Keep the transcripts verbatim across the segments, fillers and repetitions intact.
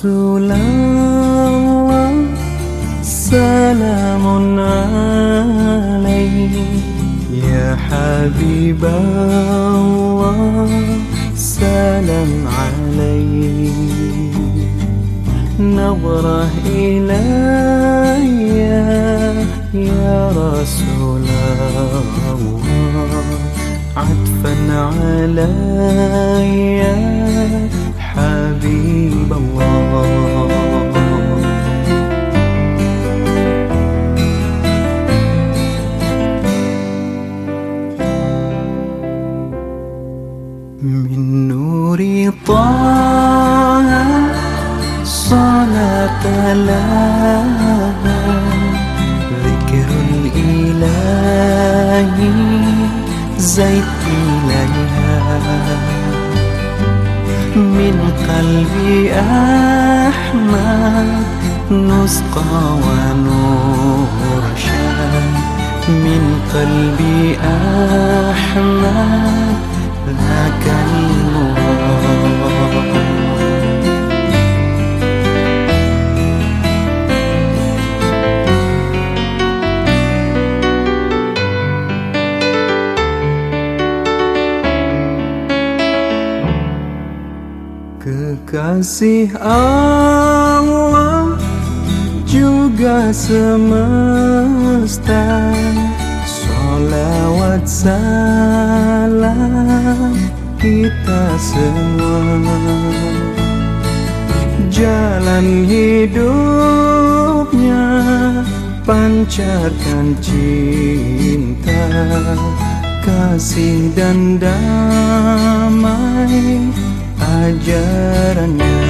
Rasulullah, salamun alaik. Ya Habiballah, salam alaik. Nadrah ilayya ya Rasulullah, atfan alayya Habiballah. Min nuri Taha salat laha, zikrul ilahi zaid ilaiha. Min qalbi Ahmad nusqa wa nurshad. Min qalbi Ahmad lakal murad. Kekasih Allah juga semesta, sholawat salam kita semua. Jalan hidupnya pancarkan cinta, kasih dan damai ajarannya.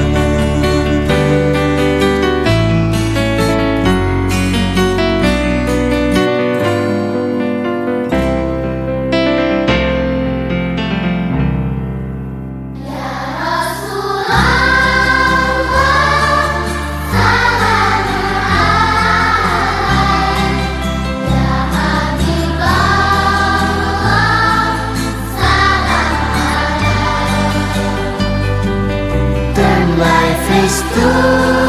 Life is too